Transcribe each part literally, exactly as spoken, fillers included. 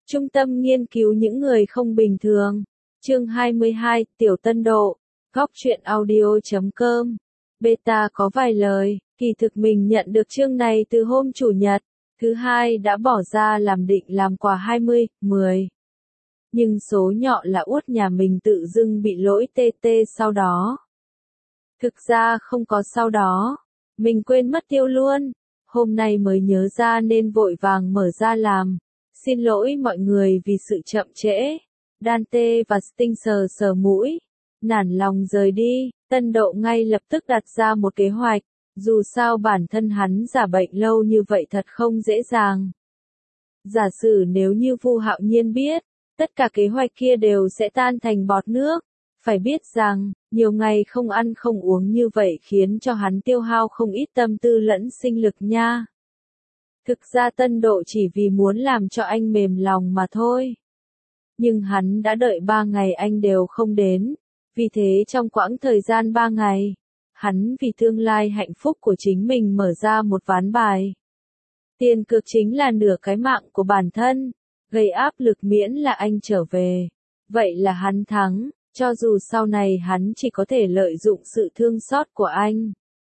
Trung tâm nghiên cứu những người không bình thường. Chương hai mươi hai, Tiểu Tân Độ. Góc truyện audio chấm com. Beta có vài lời, kỳ thực mình nhận được chương này từ hôm Chủ nhật, thứ hai đã bỏ ra làm định làm quà hai mươi, mười. Nhưng số nhọ là uất nhà mình tự dưng bị lỗi tê tê sau đó. Thực ra không có sau đó, mình quên mất tiêu luôn, hôm nay mới nhớ ra nên vội vàng mở ra làm. Xin lỗi mọi người vì sự chậm trễ. Dante và Sting sờ sờ mũi, nản lòng rời đi. Tân Độ ngay lập tức đặt ra một kế hoạch, dù sao bản thân hắn giả bệnh lâu như vậy thật không dễ dàng. Giả sử nếu như Vu Hạo Nhiên biết, tất cả kế hoạch kia đều sẽ tan thành bọt nước. Phải biết rằng, nhiều ngày không ăn không uống như vậy khiến cho hắn tiêu hao không ít tâm tư lẫn sinh lực nha. Thực ra Tân Độ chỉ vì muốn làm cho anh mềm lòng mà thôi. Nhưng hắn đã đợi ba ngày anh đều không đến. Vì thế trong quãng thời gian ba ngày, hắn vì tương lai hạnh phúc của chính mình mở ra một ván bài. Tiền cược chính là nửa cái mạng của bản thân, gây áp lực miễn là anh trở về. Vậy là hắn thắng, cho dù sau này hắn chỉ có thể lợi dụng sự thương xót của anh.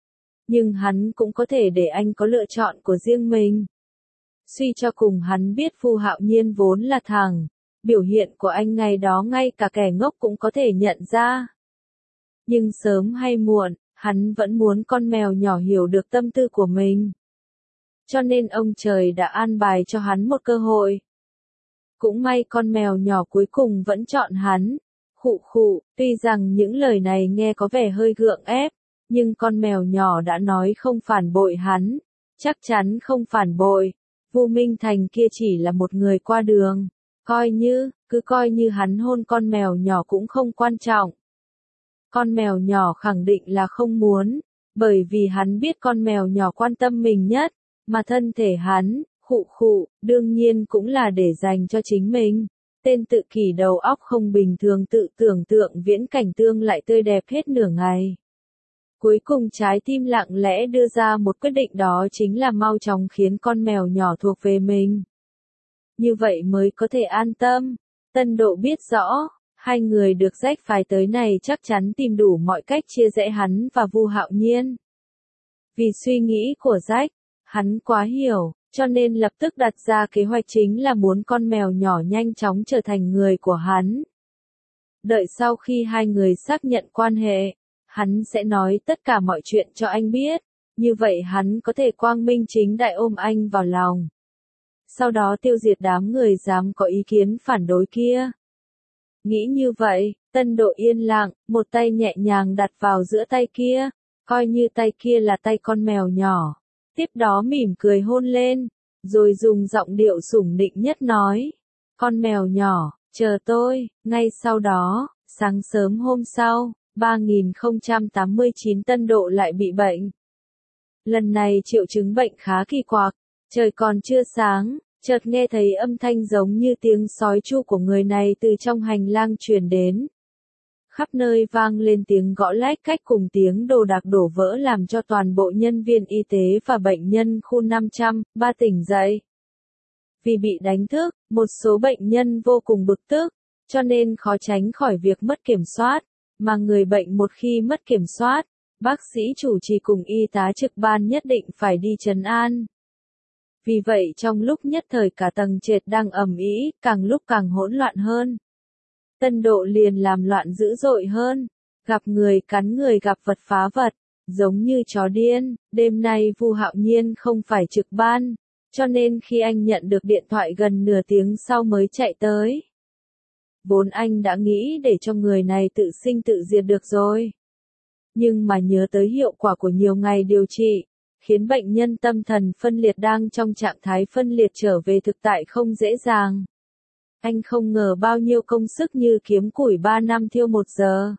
Nhưng hắn cũng có thể để anh có lựa chọn của riêng mình. Suy cho cùng hắn biết Vu Hạo Nhiên vốn là thằng, biểu hiện của anh ngày đó ngay cả kẻ ngốc cũng có thể nhận ra. Nhưng sớm hay muộn, hắn vẫn muốn con mèo nhỏ hiểu được tâm tư của mình. Cho nên ông trời đã an bài cho hắn một cơ hội. Cũng may con mèo nhỏ cuối cùng vẫn chọn hắn. Khụ khụ, tuy rằng những lời này nghe có vẻ hơi gượng ép, nhưng con mèo nhỏ đã nói không phản bội hắn, chắc chắn không phản bội. Vu Minh Thành kia chỉ là một người qua đường, coi như, cứ coi như hắn hôn con mèo nhỏ cũng không quan trọng. Con mèo nhỏ khẳng định là không muốn, bởi vì hắn biết con mèo nhỏ quan tâm mình nhất, mà thân thể hắn, khụ khụ, đương nhiên cũng là để dành cho chính mình. Tên tự kỷ đầu óc không bình thường tự tưởng tượng viễn cảnh tương lại tươi đẹp hết nửa ngày. Cuối cùng trái tim lặng lẽ đưa ra một quyết định, đó chính là mau chóng khiến con mèo nhỏ thuộc về mình. Như vậy mới có thể an tâm. Tân Độ biết rõ, hai người được Jack phái tới này chắc chắn tìm đủ mọi cách chia rẽ hắn và Vu Hạo Nhiên. Vì suy nghĩ của Jack, hắn quá hiểu, cho nên lập tức đặt ra kế hoạch chính là muốn con mèo nhỏ nhanh chóng trở thành người của hắn. Đợi sau khi hai người xác nhận quan hệ, hắn sẽ nói tất cả mọi chuyện cho anh biết, như vậy hắn có thể quang minh chính đại ôm anh vào lòng. Sau đó tiêu diệt đám người dám có ý kiến phản đối kia. Nghĩ như vậy, Tân Độ yên lặng, một tay nhẹ nhàng đặt vào giữa tay kia, coi như tay kia là tay con mèo nhỏ. Tiếp đó mỉm cười hôn lên, rồi dùng giọng điệu sủng nịnh nhất nói, con mèo nhỏ, chờ tôi. Ngay sau đó, sáng sớm hôm sau, ba nghìn không trăm tám mươi chín Tân Độ lại bị bệnh. Lần này triệu chứng bệnh khá kỳ quặc, trời còn chưa sáng, chợt nghe thấy âm thanh giống như tiếng sói chu của người này từ trong hành lang truyền đến. Khắp nơi vang lên tiếng gõ lách cách cùng tiếng đồ đạc đổ vỡ làm cho toàn bộ nhân viên y tế và bệnh nhân khu năm trăm ba tỉnh dậy. Vì bị đánh thức, một số bệnh nhân vô cùng bực tức, cho nên khó tránh khỏi việc mất kiểm soát, mà người bệnh một khi mất kiểm soát, bác sĩ chủ trì cùng y tá trực ban nhất định phải đi trấn an. Vì vậy trong lúc nhất thời cả tầng trệt đang ầm ĩ, càng lúc càng hỗn loạn hơn. Tân Độ liền làm loạn dữ dội hơn, gặp người cắn người, gặp vật phá vật, giống như chó điên. Đêm nay Vu Hạo Nhiên không phải trực ban, cho nên khi anh nhận được điện thoại gần nửa tiếng sau mới chạy tới. Vốn anh đã nghĩ để cho người này tự sinh tự diệt được rồi. Nhưng mà nhớ tới hiệu quả của nhiều ngày điều trị, khiến bệnh nhân tâm thần phân liệt đang trong trạng thái phân liệt trở về thực tại không dễ dàng. Anh không ngờ bao nhiêu công sức như kiếm củi ba năm thiêu một giờ.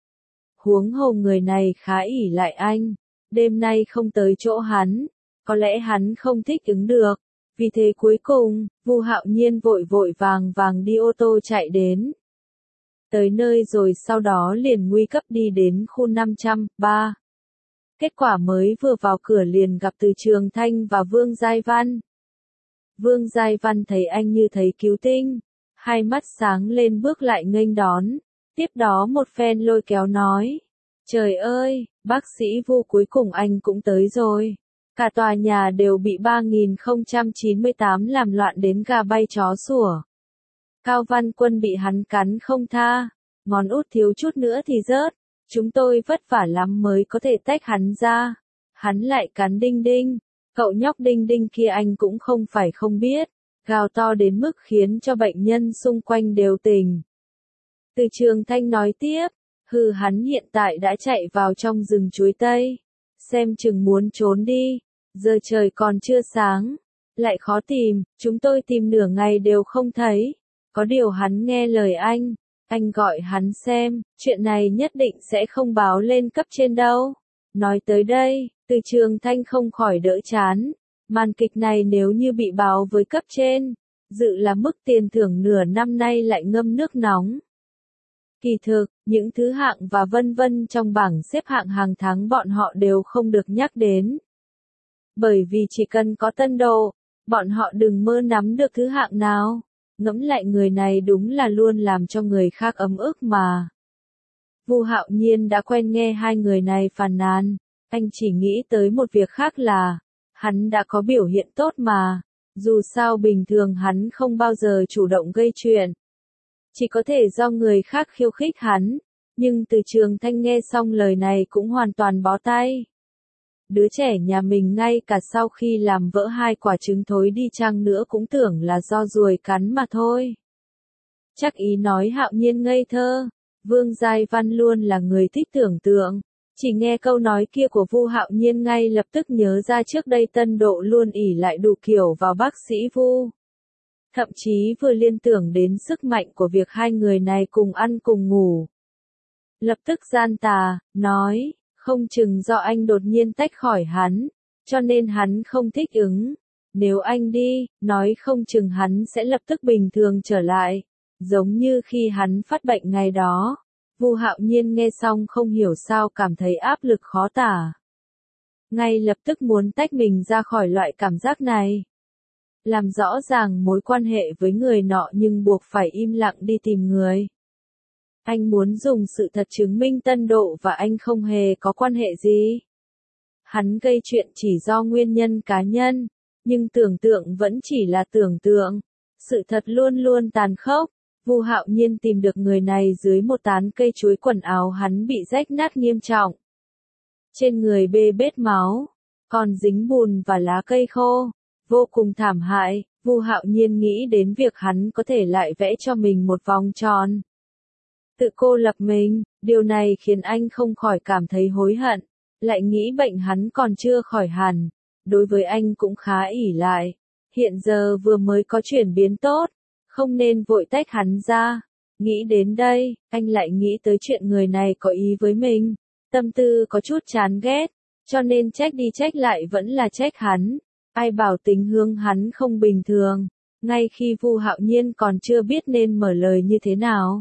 Huống hồ người này khá ỷ lại anh, đêm nay không tới chỗ hắn, có lẽ hắn không thích ứng được. Vì thế cuối cùng, Vu Hạo Nhiên vội vội vàng vàng đi ô tô chạy đến. Tới nơi rồi sau đó liền nguy cấp đi đến khu năm trăm ba. Kết quả mới vừa vào cửa liền gặp từ Trường Thanh và Vương Giai Văn. Vương Giai Văn thấy anh như thấy cứu tinh, hai mắt sáng lên bước lại nghênh đón, tiếp đó một phen lôi kéo nói. Trời ơi, bác sĩ Vu cuối cùng anh cũng tới rồi. Cả tòa nhà đều bị ba nghìn không trăm chín mươi tám làm loạn đến gà bay chó sủa. Cao Văn Quân bị hắn cắn không tha, ngón út thiếu chút nữa thì rớt, chúng tôi vất vả lắm mới có thể tách hắn ra. Hắn lại cắn Đinh Đinh, cậu nhóc Đinh Đinh kia anh cũng không phải không biết, gào to đến mức khiến cho bệnh nhân xung quanh đều tỉnh. Từ Trường Thanh nói tiếp, hừ hắn hiện tại đã chạy vào trong rừng chuối tây, xem chừng muốn trốn đi, giờ trời còn chưa sáng, lại khó tìm, chúng tôi tìm nửa ngày đều không thấy, có điều hắn nghe lời anh, anh gọi hắn xem, chuyện này nhất định sẽ không báo lên cấp trên đâu. Nói tới đây, Từ Trường Thanh không khỏi đỡ chán, màn kịch này nếu như bị báo với cấp trên, dự là mức tiền thưởng nửa năm nay lại ngâm nước nóng. Kỳ thực, những thứ hạng và vân vân trong bảng xếp hạng hàng tháng bọn họ đều không được nhắc đến. Bởi vì chỉ cần có tân độ, bọn họ đừng mơ nắm được thứ hạng nào. Ngẫm lại người này đúng là luôn làm cho người khác ấm ức mà. Vu Hạo Nhiên đã quen nghe hai người này phàn nàn, anh chỉ nghĩ tới một việc khác là, hắn đã có biểu hiện tốt mà, dù sao bình thường hắn không bao giờ chủ động gây chuyện. Chỉ có thể do người khác khiêu khích hắn, nhưng Từ Trường Thanh nghe xong lời này cũng hoàn toàn bó tay. Đứa trẻ nhà mình ngay cả sau khi làm vỡ hai quả trứng thối đi chăng nữa cũng tưởng là do ruồi cắn mà thôi. Chắc ý nói Hạo Nhiên ngây thơ, Vương Giai Văn luôn là người thích tưởng tượng, chỉ nghe câu nói kia của Vu Hạo Nhiên ngay lập tức nhớ ra trước đây Tân Độ luôn ỷ lại đủ kiểu vào bác sĩ Vu. Thậm chí vừa liên tưởng đến sức mạnh của việc hai người này cùng ăn cùng ngủ. Lập tức gian tà, nói, không chừng do anh đột nhiên tách khỏi hắn, cho nên hắn không thích ứng. Nếu anh đi, nói không chừng hắn sẽ lập tức bình thường trở lại, giống như khi hắn phát bệnh ngày đó. Vu Hạo Nhiên nghe xong không hiểu sao cảm thấy áp lực khó tả. Ngay lập tức muốn tách mình ra khỏi loại cảm giác này. Làm rõ ràng mối quan hệ với người nọ nhưng buộc phải im lặng đi tìm người. Anh muốn dùng sự thật chứng minh Tân Độ và anh không hề có quan hệ gì. Hắn gây chuyện chỉ do nguyên nhân cá nhân, nhưng tưởng tượng vẫn chỉ là tưởng tượng. Sự thật luôn luôn tàn khốc. Vu Hạo Nhiên tìm được người này dưới một tán cây chuối, quần áo hắn bị rách nát nghiêm trọng. Trên người bê bết máu, còn dính bùn và lá cây khô. Vô cùng thảm hại, Vu Hạo Nhiên nghĩ đến việc hắn có thể lại vẽ cho mình một vòng tròn. Tự cô lập mình, điều này khiến anh không khỏi cảm thấy hối hận, lại nghĩ bệnh hắn còn chưa khỏi hẳn, đối với anh cũng khá ỷ lại, hiện giờ vừa mới có chuyển biến tốt, không nên vội tách hắn ra. Nghĩ đến đây, anh lại nghĩ tới chuyện người này có ý với mình, tâm tư có chút chán ghét, cho nên trách đi trách lại vẫn là trách hắn. Ai bảo tính hướng hắn không bình thường, ngay khi Vu Hạo Nhiên còn chưa biết nên mở lời như thế nào.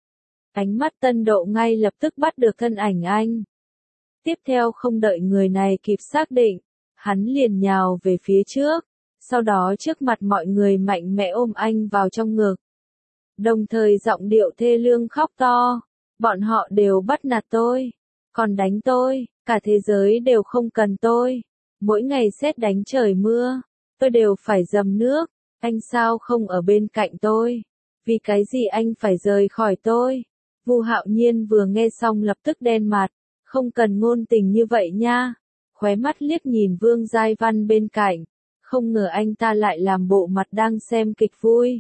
Ánh mắt Tân Độ ngay lập tức bắt được thân ảnh anh. Tiếp theo không đợi người này kịp xác định, hắn liền nhào về phía trước, sau đó trước mặt mọi người mạnh mẽ ôm anh vào trong ngực. Đồng thời giọng điệu thê lương khóc to, bọn họ đều bắt nạt tôi, còn đánh tôi, cả thế giới đều không cần tôi. Mỗi ngày sét đánh trời mưa, tôi đều phải dầm nước, anh sao không ở bên cạnh tôi? Vì cái gì anh phải rời khỏi tôi? Vu Hạo Nhiên vừa nghe xong lập tức đen mặt, không cần ngôn tình như vậy nha. Khóe mắt liếc nhìn Vương Giai Văn bên cạnh, không ngờ anh ta lại làm bộ mặt đang xem kịch vui.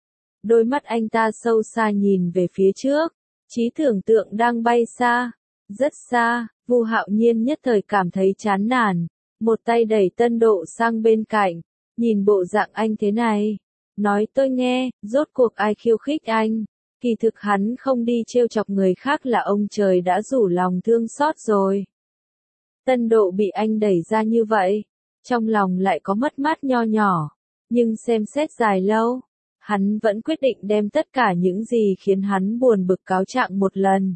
Đôi mắt anh ta sâu xa nhìn về phía trước, trí tưởng tượng đang bay xa, rất xa. Vu Hạo Nhiên nhất thời cảm thấy chán nản. Một tay đẩy Tân Độ sang bên cạnh, nhìn bộ dạng anh thế này, nói tôi nghe, rốt cuộc ai khiêu khích anh, kỳ thực hắn không đi trêu chọc người khác là ông trời đã rủ lòng thương xót rồi. Tân Độ bị anh đẩy ra như vậy, trong lòng lại có mất mát nho nhỏ, nhưng xem xét dài lâu, hắn vẫn quyết định đem tất cả những gì khiến hắn buồn bực cáo trạng một lần.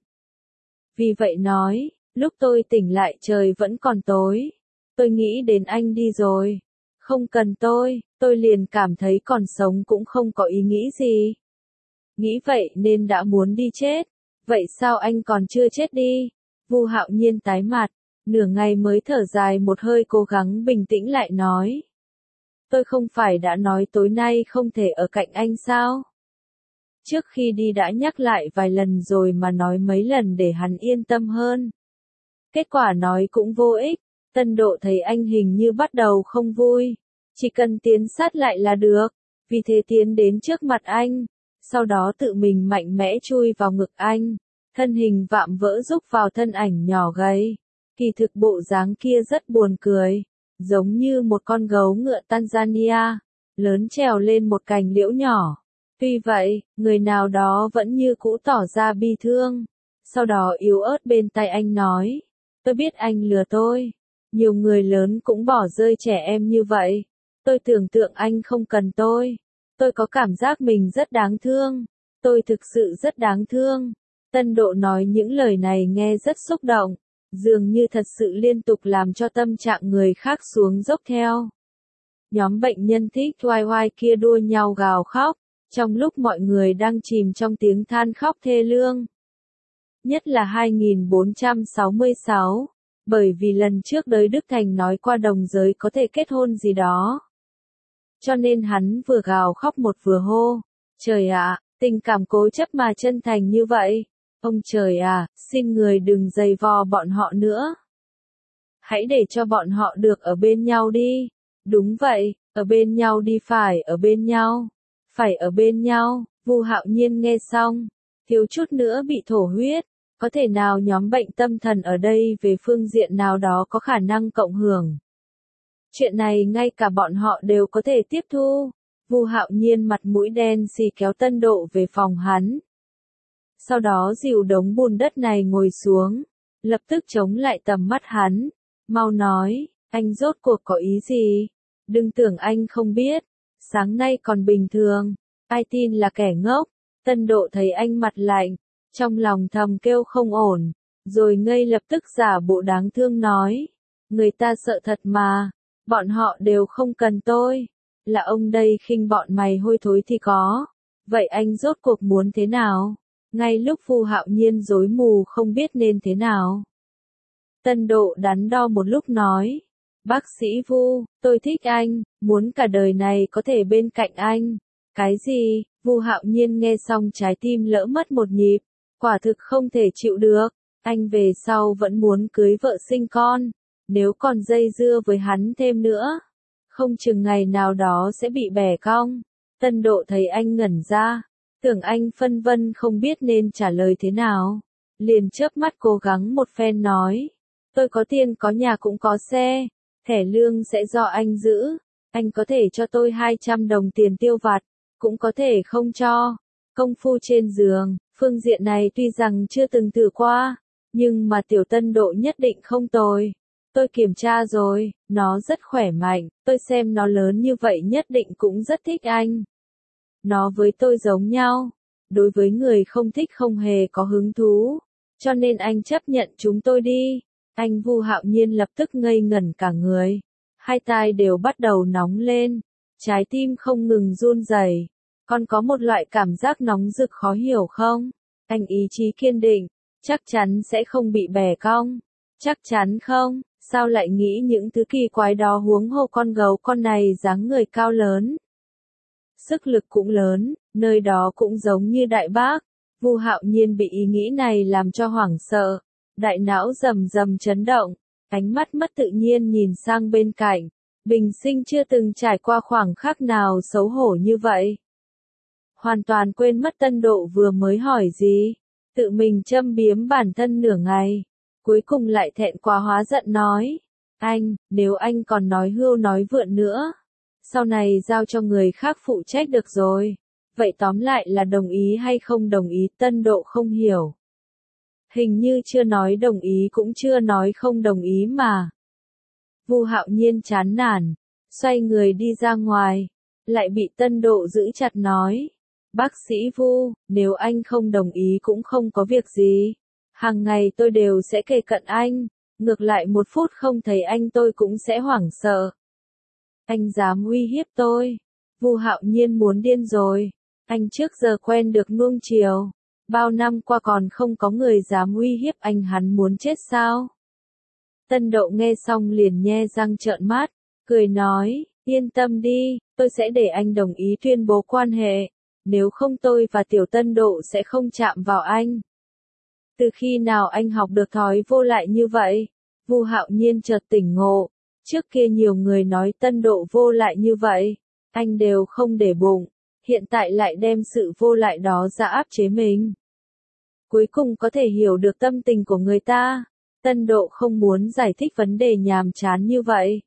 Vì vậy nói, lúc tôi tỉnh lại trời vẫn còn tối. Tôi nghĩ đến anh đi rồi. Không cần tôi, tôi liền cảm thấy còn sống cũng không có ý nghĩ gì. Nghĩ vậy nên đã muốn đi chết. Vậy sao anh còn chưa chết đi? Vu Hạo Nhiên tái mặt, nửa ngày mới thở dài một hơi cố gắng bình tĩnh lại nói. Tôi không phải đã nói tối nay không thể ở cạnh anh sao? Trước khi đi đã nhắc lại vài lần rồi mà nói mấy lần để hắn yên tâm hơn. Kết quả nói cũng vô ích, Tân Độ thấy anh hình như bắt đầu không vui. Chỉ cần tiến sát lại là được, vì thế tiến đến trước mặt anh, sau đó tự mình mạnh mẽ chui vào ngực anh, thân hình vạm vỡ rúc vào thân ảnh nhỏ gầy. Kỳ thực bộ dáng kia rất buồn cười, giống như một con gấu ngựa Tanzania, lớn trèo lên một cành liễu nhỏ. Tuy vậy, người nào đó vẫn như cũ tỏ ra bi thương. Sau đó yếu ớt bên tai anh nói, tôi biết anh lừa tôi. Nhiều người lớn cũng bỏ rơi trẻ em như vậy. Tôi tưởng tượng anh không cần tôi. Tôi có cảm giác mình rất đáng thương. Tôi thực sự rất đáng thương. Tân Độ nói những lời này nghe rất xúc động, dường như thật sự liên tục làm cho tâm trạng người khác xuống dốc theo. Nhóm bệnh nhân thích oai oai kia đua nhau gào khóc, trong lúc mọi người đang chìm trong tiếng than khóc thê lương. Nhất là hai nghìn bốn trăm sáu mươi sáu, bởi vì lần trước Đới Đức Thành nói qua đồng giới có thể kết hôn gì đó. Cho nên hắn vừa gào khóc một vừa hô, trời ạ, tình cảm cố chấp mà chân thành như vậy. Ông trời à, xin người đừng giày vò bọn họ nữa. Hãy để cho bọn họ được ở bên nhau đi. Đúng vậy, ở bên nhau đi, phải ở bên nhau. Phải ở bên nhau. Vu Hạo Nhiên nghe xong, thiếu chút nữa bị thổ huyết. Có thể nào nhóm bệnh tâm thần ở đây về phương diện nào đó có khả năng cộng hưởng? Chuyện này ngay cả bọn họ đều có thể tiếp thu. Vu Hạo Nhiên mặt mũi đen xì kéo Tân Độ về phòng hắn. Sau đó dìu đống bùn đất này ngồi xuống, lập tức chống lại tầm mắt hắn. Mau nói, anh rốt cuộc có ý gì? Đừng tưởng anh không biết, sáng nay còn bình thường, ai tin là kẻ ngốc. Tân Độ thấy anh mặt lạnh, trong lòng thầm kêu không ổn, rồi ngây lập tức giả bộ đáng thương nói. Người ta sợ thật mà, bọn họ đều không cần tôi, là ông đây khinh bọn mày hôi thối thì có. Vậy anh rốt cuộc muốn thế nào? Ngay lúc Vu Hạo Nhiên rối mù không biết nên thế nào, Tân Độ đắn đo một lúc nói, bác sĩ Vu, tôi thích anh, muốn cả đời này có thể bên cạnh anh. Cái gì? Vu Hạo Nhiên nghe xong trái tim lỡ mất một nhịp, quả thực không thể chịu được, anh về sau vẫn muốn cưới vợ sinh con, nếu còn dây dưa với hắn thêm nữa, không chừng ngày nào đó sẽ bị bẻ cong. Tân Độ thấy anh ngẩn ra, tưởng anh phân vân không biết nên trả lời thế nào, liền chớp mắt cố gắng một phen nói, tôi có tiền có nhà cũng có xe, thẻ lương sẽ do anh giữ, anh có thể cho tôi hai trăm đồng tiền tiêu vặt, cũng có thể không cho. Công phu trên giường, phương diện này tuy rằng chưa từng thử qua, nhưng mà tiểu Tân Độ nhất định không tồi. Tôi kiểm tra rồi, nó rất khỏe mạnh, tôi xem nó lớn như vậy nhất định cũng rất thích anh. Nó với tôi giống nhau, đối với người không thích không hề có hứng thú, cho nên anh chấp nhận chúng tôi đi. Anh Vu Hạo Nhiên lập tức ngây ngẩn cả người, hai tai đều bắt đầu nóng lên, trái tim không ngừng run rẩy, còn có một loại cảm giác nóng rực khó hiểu không? Anh ý chí kiên định, chắc chắn sẽ không bị bẻ cong, chắc chắn không, sao lại nghĩ những thứ kỳ quái đó, huống hồ con gấu con này dáng người cao lớn. Sức lực cũng lớn, nơi đó cũng giống như Đại Bác. Vu Hạo Nhiên bị ý nghĩ này làm cho hoảng sợ, đại não rầm rầm chấn động, ánh mắt mất tự nhiên nhìn sang bên cạnh, bình sinh chưa từng trải qua khoảng khắc nào xấu hổ như vậy. Hoàn toàn quên mất Tân Độ vừa mới hỏi gì, tự mình châm biếm bản thân nửa ngày, cuối cùng lại thẹn quá hóa giận nói, anh, nếu anh còn nói hưu nói vượn nữa, sau này giao cho người khác phụ trách được rồi. Vậy tóm lại là đồng ý hay không đồng ý? Tân Độ không hiểu. Hình như chưa nói đồng ý cũng chưa nói không đồng ý mà. Vu Hạo Nhiên chán nản, xoay người đi ra ngoài, lại bị Tân Độ giữ chặt nói. Bác sĩ Vu, nếu anh không đồng ý cũng không có việc gì. Hàng ngày tôi đều sẽ kề cận anh, ngược lại một phút không thấy anh tôi cũng sẽ hoảng sợ. Anh dám uy hiếp tôi. Vu Hạo Nhiên muốn điên rồi. Anh trước giờ quen được nuông chiều. Bao năm qua còn không có người dám uy hiếp anh, hắn muốn chết sao? Tân Độ nghe xong liền nhe răng trợn mắt, cười nói, yên tâm đi, tôi sẽ để anh đồng ý tuyên bố quan hệ. Nếu không tôi và Tiểu Tân Độ sẽ không chạm vào anh. Từ khi nào anh học được thói vô lại như vậy? Vu Hạo Nhiên chợt tỉnh ngộ. Trước kia nhiều người nói Tân Độ vô lại như vậy, anh đều không để bụng. Hiện tại lại đem sự vô lại đó ra áp chế mình. Cuối cùng có thể hiểu được tâm tình của người ta. Tân Độ không muốn giải thích vấn đề nhàm chán như vậy.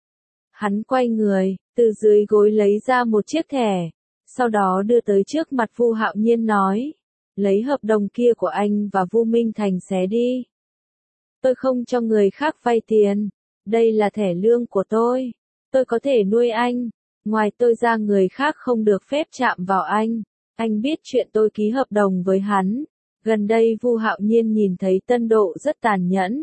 Hắn quay người, từ dưới gối lấy ra một chiếc thẻ, sau đó đưa tới trước mặt Vu Hạo Nhiên nói, lấy hợp đồng kia của anh và Vu Minh Thành xé đi. Tôi không cho người khác vay tiền, đây là thẻ lương của tôi, tôi có thể nuôi anh, ngoài tôi ra người khác không được phép chạm vào anh. Anh biết chuyện tôi ký hợp đồng với hắn. Gần đây Vu Hạo Nhiên nhìn thấy Tân Độ rất tàn nhẫn.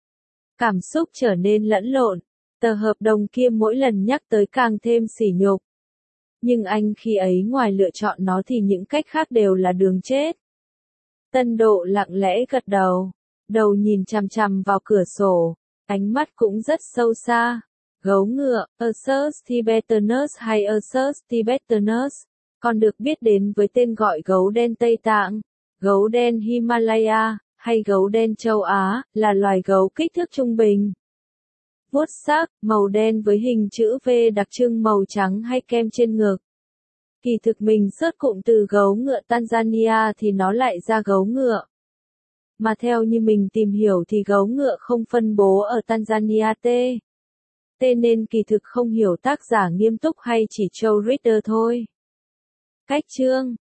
Cảm xúc trở nên lẫn lộn, tờ hợp đồng kia mỗi lần nhắc tới càng thêm sỉ nhục. Nhưng anh khi ấy ngoài lựa chọn nó thì những cách khác đều là đường chết. Tân Độ lặng lẽ gật đầu, đầu nhìn chằm chằm vào cửa sổ, ánh mắt cũng rất sâu xa. Gấu ngựa, Ursus tibetanus hay Ursus tibetanus, còn được biết đến với tên gọi gấu đen Tây Tạng, gấu đen Himalaya, hay gấu đen châu Á, là loài gấu kích thước trung bình. Vuốt sắc, màu đen với hình chữ V đặc trưng màu trắng hay kem trên ngực. Kỳ thực mình xuất cụm từ gấu ngựa Tanzania thì nó lại ra gấu ngựa. Mà theo như mình tìm hiểu thì gấu ngựa không phân bố ở Tanzania T. T nên kỳ thực không hiểu tác giả nghiêm túc hay chỉ trâu reader thôi. Cách chương